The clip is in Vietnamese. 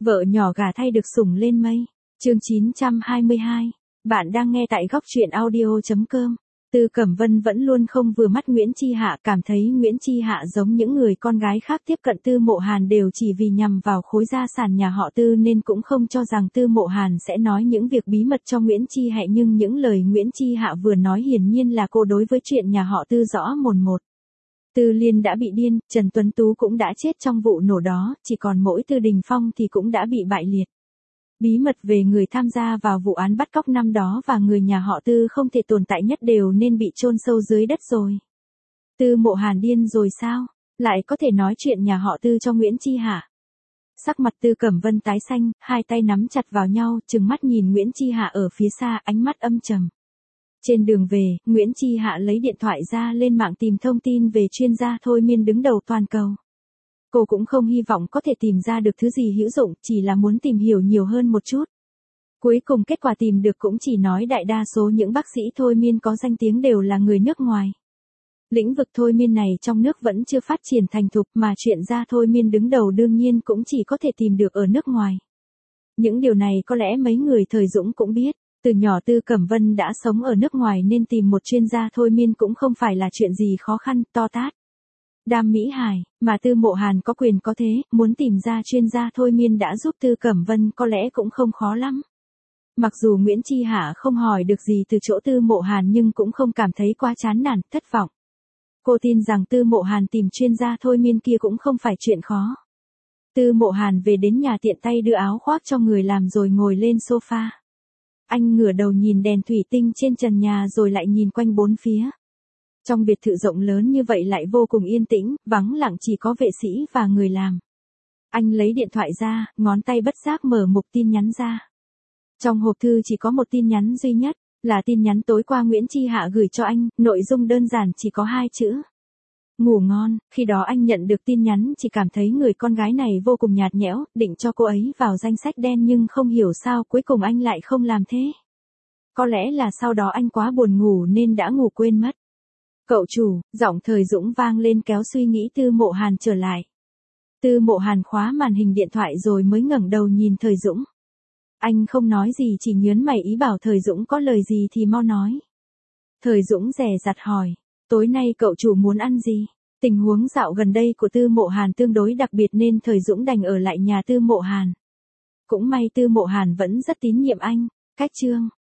Vợ nhỏ gả thay được sủng lên mây. Chương 922. Bạn đang nghe tại góc truyện audio.com. Tư Cẩm Vân vẫn luôn không vừa mắt Nguyễn Chi Hạ, cảm thấy Nguyễn Chi Hạ giống những người con gái khác tiếp cận Tư Mộ Hàn đều chỉ vì nhằm vào khối gia sản nhà họ Tư nên cũng không cho rằng Tư Mộ Hàn sẽ nói những việc bí mật cho Nguyễn Chi Hạ, nhưng những lời Nguyễn Chi Hạ vừa nói hiển nhiên là cô đối với chuyện nhà họ Tư rõ mồn một. Tư Liên đã bị điên, Trần Tuấn Tú cũng đã chết trong vụ nổ đó, chỉ còn mỗi Tư Đình Phong thì cũng đã bị bại liệt. Bí mật về người tham gia vào vụ án bắt cóc năm đó và người nhà họ Tư không thể tồn tại nhất đều nên bị chôn sâu dưới đất rồi. Tư Mộ Hàn điên rồi sao? Lại có thể nói chuyện nhà họ Tư cho Nguyễn Chi Hạ. Sắc mặt Tư Cẩm Vân tái xanh, hai tay nắm chặt vào nhau, trừng mắt nhìn Nguyễn Chi Hạ ở phía xa, ánh mắt âm trầm. Trên đường về, Nguyễn Chi Hạ lấy điện thoại ra lên mạng tìm thông tin về chuyên gia thôi miên đứng đầu toàn cầu. Cô cũng không hy vọng có thể tìm ra được thứ gì hữu dụng, chỉ là muốn tìm hiểu nhiều hơn một chút. Cuối cùng kết quả tìm được cũng chỉ nói đại đa số những bác sĩ thôi miên có danh tiếng đều là người nước ngoài. Lĩnh vực thôi miên này trong nước vẫn chưa phát triển thành thục, mà chuyên gia thôi miên đứng đầu đương nhiên cũng chỉ có thể tìm được ở nước ngoài. Những điều này có lẽ mấy người thời Dũng cũng biết. Từ nhỏ Tư Cẩm Vân đã sống ở nước ngoài nên tìm một chuyên gia thôi miên cũng không phải là chuyện gì khó khăn, to tát. Đam Mỹ Hải, mà Tư Mộ Hàn có quyền có thế, muốn tìm ra chuyên gia thôi miên đã giúp Tư Cẩm Vân có lẽ cũng không khó lắm. Mặc dù Nguyễn Chi Hạ không hỏi được gì từ chỗ Tư Mộ Hàn nhưng cũng không cảm thấy quá chán nản, thất vọng. Cô tin rằng Tư Mộ Hàn tìm chuyên gia thôi miên kia cũng không phải chuyện khó. Tư Mộ Hàn về đến nhà tiện tay đưa áo khoác cho người làm rồi ngồi lên sofa. Anh ngửa đầu nhìn đèn thủy tinh trên trần nhà rồi lại nhìn quanh bốn phía. Trong biệt thự rộng lớn như vậy lại vô cùng yên tĩnh, vắng lặng chỉ có vệ sĩ và người làm. Anh lấy điện thoại ra, ngón tay bất giác mở mục tin nhắn ra. Trong hộp thư chỉ có một tin nhắn duy nhất, là tin nhắn tối qua Nguyễn Chi Hạ gửi cho anh, nội dung đơn giản chỉ có 2 chữ. Ngủ ngon. Khi đó anh nhận được tin nhắn chỉ cảm thấy người con gái này vô cùng nhạt nhẽo, định cho cô ấy vào danh sách đen nhưng không hiểu sao cuối cùng anh lại không làm thế. Có lẽ là sau đó anh quá buồn ngủ nên đã ngủ quên mất. Cậu chủ, giọng Thời Dũng vang lên kéo suy nghĩ Tư Mộ Hàn trở lại. Tư Mộ Hàn khóa màn hình điện thoại rồi mới ngẩng đầu nhìn Thời Dũng. Anh không nói gì chỉ nhớn mày ý bảo Thời Dũng có lời gì thì mau nói. Thời Dũng dè dặt hỏi, tối nay cậu chủ muốn ăn gì? Tình huống dạo gần đây của Tư Mộ Hàn tương đối đặc biệt nên Thời Dũng đành ở lại nhà Tư Mộ Hàn. Cũng may Tư Mộ Hàn vẫn rất tín nhiệm anh. Cách chương.